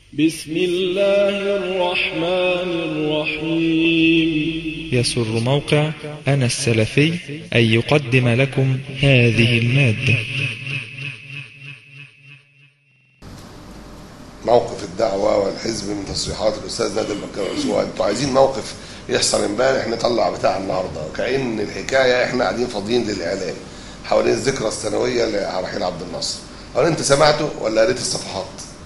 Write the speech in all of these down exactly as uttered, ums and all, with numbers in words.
بسم الله الرحمن الرحيم. يسر موقع أنا السلفي أن يقدم لكم هذه المادة. موقف الدعوة والحزب من تصريحات الأستاذ نادر بكر. انتوا عايزين موقف يحصل امبارح نطلع بتاع النهارده، وكأن الحكاية احنا قاعدين فاضيين للإعلام حوالين الذكرى السنوية لرحيل عبد الناصر. هل انت سمعته ولا قريت الصفحات؟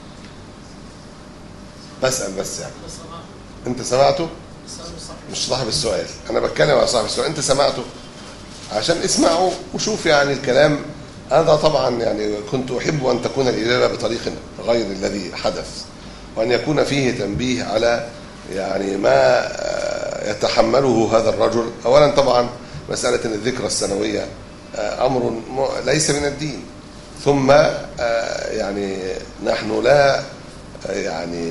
بسأل بس يعني انت سمعته؟ مش صاحب السؤال، انا بتكلم على صاحب السؤال. انت سمعته عشان اسمعه وشوف يعني الكلام هذا. طبعا يعني كنت احب ان تكون الإجابة بطريق غير الذي حدث، وان يكون فيه تنبيه على يعني ما يتحمله هذا الرجل. اولا طبعا مسألة ان الذكرى السنوية امر ليس من الدين، ثم يعني نحن لا يعني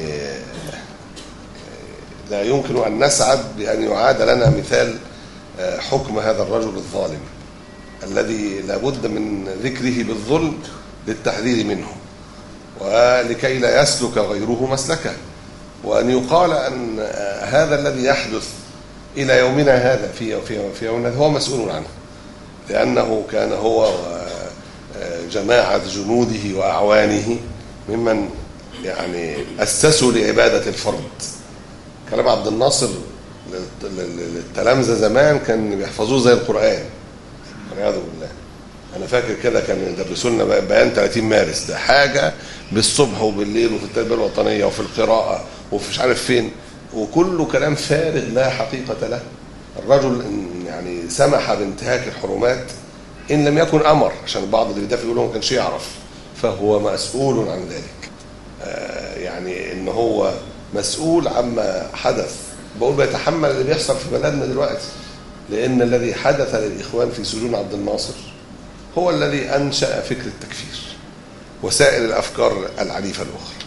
لا يمكن أن نسعد بأن يعاد لنا مثال حكم هذا الرجل الظالم الذي لابد من ذكره بالظلم للتحذير منه، ولكي لا يسلك غيره مسلكه، وأن يقال أن هذا الذي يحدث إلى يومنا هذا في في يومنا هو مسؤول عنه، لأنه كان هو وجماعة جنوده وأعوانه ممن يعني أسسوا لعبادة الفرد. كلام عبد الناصر للتلامذة زمان كان بيحفظوه زي القرآن والعياذ بالله. أنا فاكر كده كان يدرسوا لنا بيان ثلاثين مارس، ده حاجة بالصبح وبالليل وفي التربية الوطنية وفي القراءة وفي مش عارف فين، وكله كلام فارغ لا حقيقة له. الرجل يعني سمح بانتهاك الحرمات إن لم يكن أمر، عشان بعض اللي بيدافع يقولوا ما كانش يعرف، فهو مسؤول عن ذلك. يعني ان هو مسؤول عما حدث. بقول بيتحمل اللي بيحصل في بلدنا دلوقتي، لان الذي حدث للاخوان في سجون عبد الناصر هو الذي انشأ فكر التكفير وسائر الافكار العنيفه الاخرى.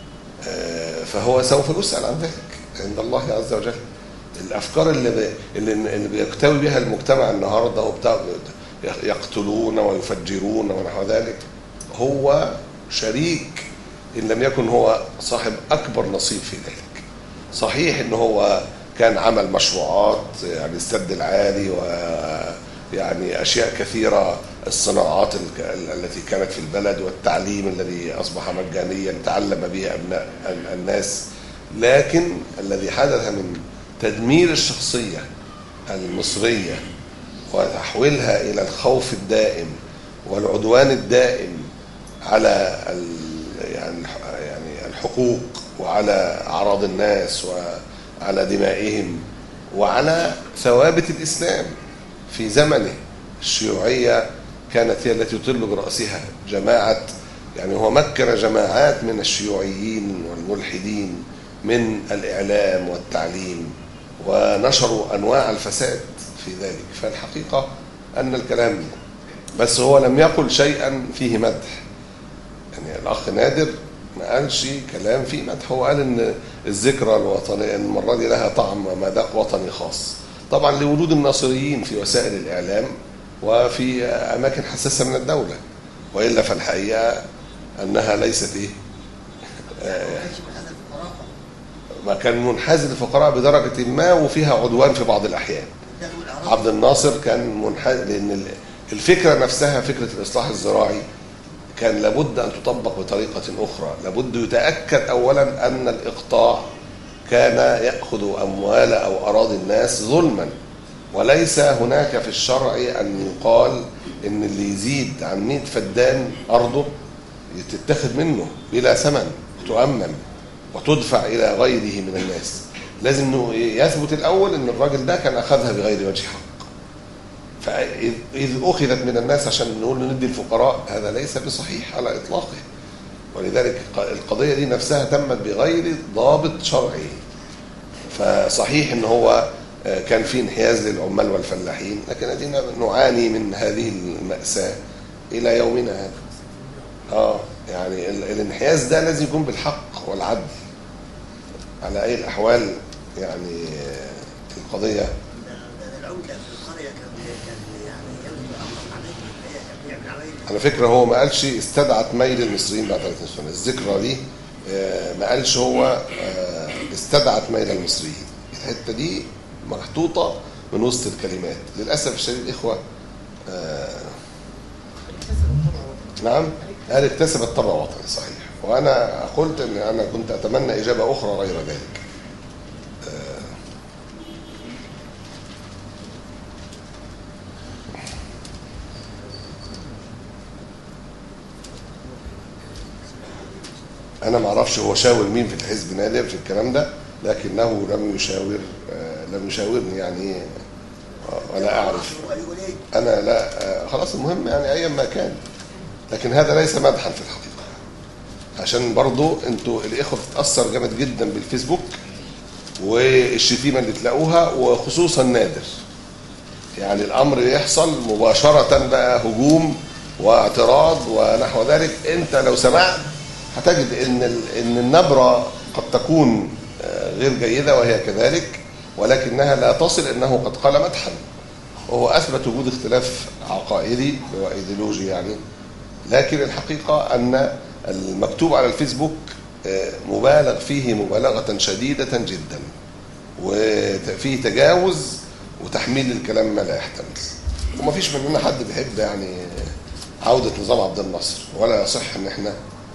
فهو سوف يسأل عن ذلك عند الله عز وجل. الافكار اللي اللي بيكتوي بها المجتمع النهارده وبتاع يقتلون ويفجرون ونحو ذلك، هو شريك إن لم يكن هو صاحب أكبر نصيب في ذلك. صحيح إن هو كان عمل مشروعات يعني السد العالي ويعني أشياء كثيرة، الصناعات التي كانت في البلد والتعليم الذي أصبح مجانيا تعلم به أبناء الناس، لكن الذي حدث من تدمير الشخصية المصرية وتحويلها إلى الخوف الدائم والعدوان الدائم على يعني يعني الحقوق وعلى أعراض الناس وعلى دمائهم وعلى ثوابت الإسلام في زمنه. الشيوعية كانت هي التي تطل برأسها جماعة، يعني هو مكن جماعات من الشيوعيين والملحدين من الإعلام والتعليم، ونشروا أنواع الفساد في ذلك. فالحقيقة أن الكلام بس هو لم يقل شيئا فيه مدح. يعني الأخ نادر ما قالش كلام فيه مدح، هو قال إن الذكرى الوطنية المرة دي لها طعم ومذاق وطني خاص، طبعا لوجود الناصريين في وسائل الإعلام وفي أماكن حساسة من الدولة، وإلا فالحقيقة أنها ليست إيه ما كان منحاز للفقراء بدرجة ما وفيها عدوان في بعض الأحيان. عبد الناصر كان منحاز لأن الفكرة نفسها فكرة الإصلاح الزراعي كان لابد أن تطبق بطريقة أخرى. لابد يتأكد أولا أن الإقطاع كان يأخذ أموال أو أراضي الناس ظلما، وليس هناك في الشرع أن يقال إن اللي يزيد عن مئة فدان أرضه تتخذ منه بلا ثمن، تؤمن وتدفع إلى غيره من الناس. لازم يثبت الأول أن الراجل ده كان أخذها بغير وجه حق، فإذ أخذت من الناس عشان نقول ندي الفقراء هذا ليس بصحيح على إطلاقه. ولذلك القضية دي نفسها تمت بغير ضابط شرعي. فصحيح إن هو كان في انحياز للعمال والفلاحين، لكن أدينا نعاني من هذه المأساة إلى يومنا هذا. آه يعني الانحياز ده لازم يكون بالحق والعدل على أي الأحوال. يعني القضية على فكرة هو ما قالش استدعت ميل المصريين بعد ثلاثين سنة. الذكرى دي ما قالش هو استدعت ميل المصريين. الحته دي محطوطه من وسط الكلمات للاسف الشديد. اخوه آه نعم قال اكتسبت طبع وطني صحيح، وانا قلت ان انا كنت اتمنى اجابه اخرى غير ذلك. آه انا ما اعرفش هو شاور مين في الحزب نادر في الكلام ده، لكنه لم يشاور آه لم يشاورني يعني آه ولا اعرف انا لا آه خلاص المهم يعني ايا ما كان، لكن هذا ليس مدحا في الحقيقه، عشان برضو انتوا الاخوه بتتاثر جامد جدا بالفيسبوك والشتيمه اللي تلاقوها، وخصوصا نادر يعني الامر يحصل مباشره بقى هجوم واعتراض ونحو ذلك. انت لو سمعت هتجد ان ان النبره قد تكون غير جيده وهي كذلك، ولكنها لا تصل انه قد قال مدحا، وهو اثبت وجود اختلاف عقائدي وايديولوجي يعني. لكن الحقيقه ان المكتوب على الفيسبوك مبالغ فيه مبالغه شديده جدا، وفيه تجاوز وتحميل الكلام ما لا يحتمل. وما فيش مننا حد بيحب يعني عوده نظام عبد الناصر، ولا يصح ان احنا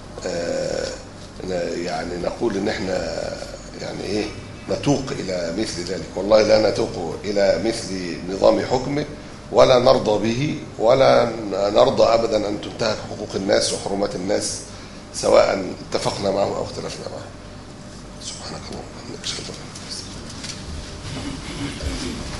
يعني نقول ان احنا يعني ايه نتوق الى مثل ذلك. والله لا نتوق الى مثل نظام حكمه، ولا نرضى به، ولا نرضى ابدا ان تنتهك حقوق الناس وحرمات الناس سواء اتفقنا معه او اختلفنا معه. سبحانك اللهم وبحمدك اشهد ان لا اله الا انت.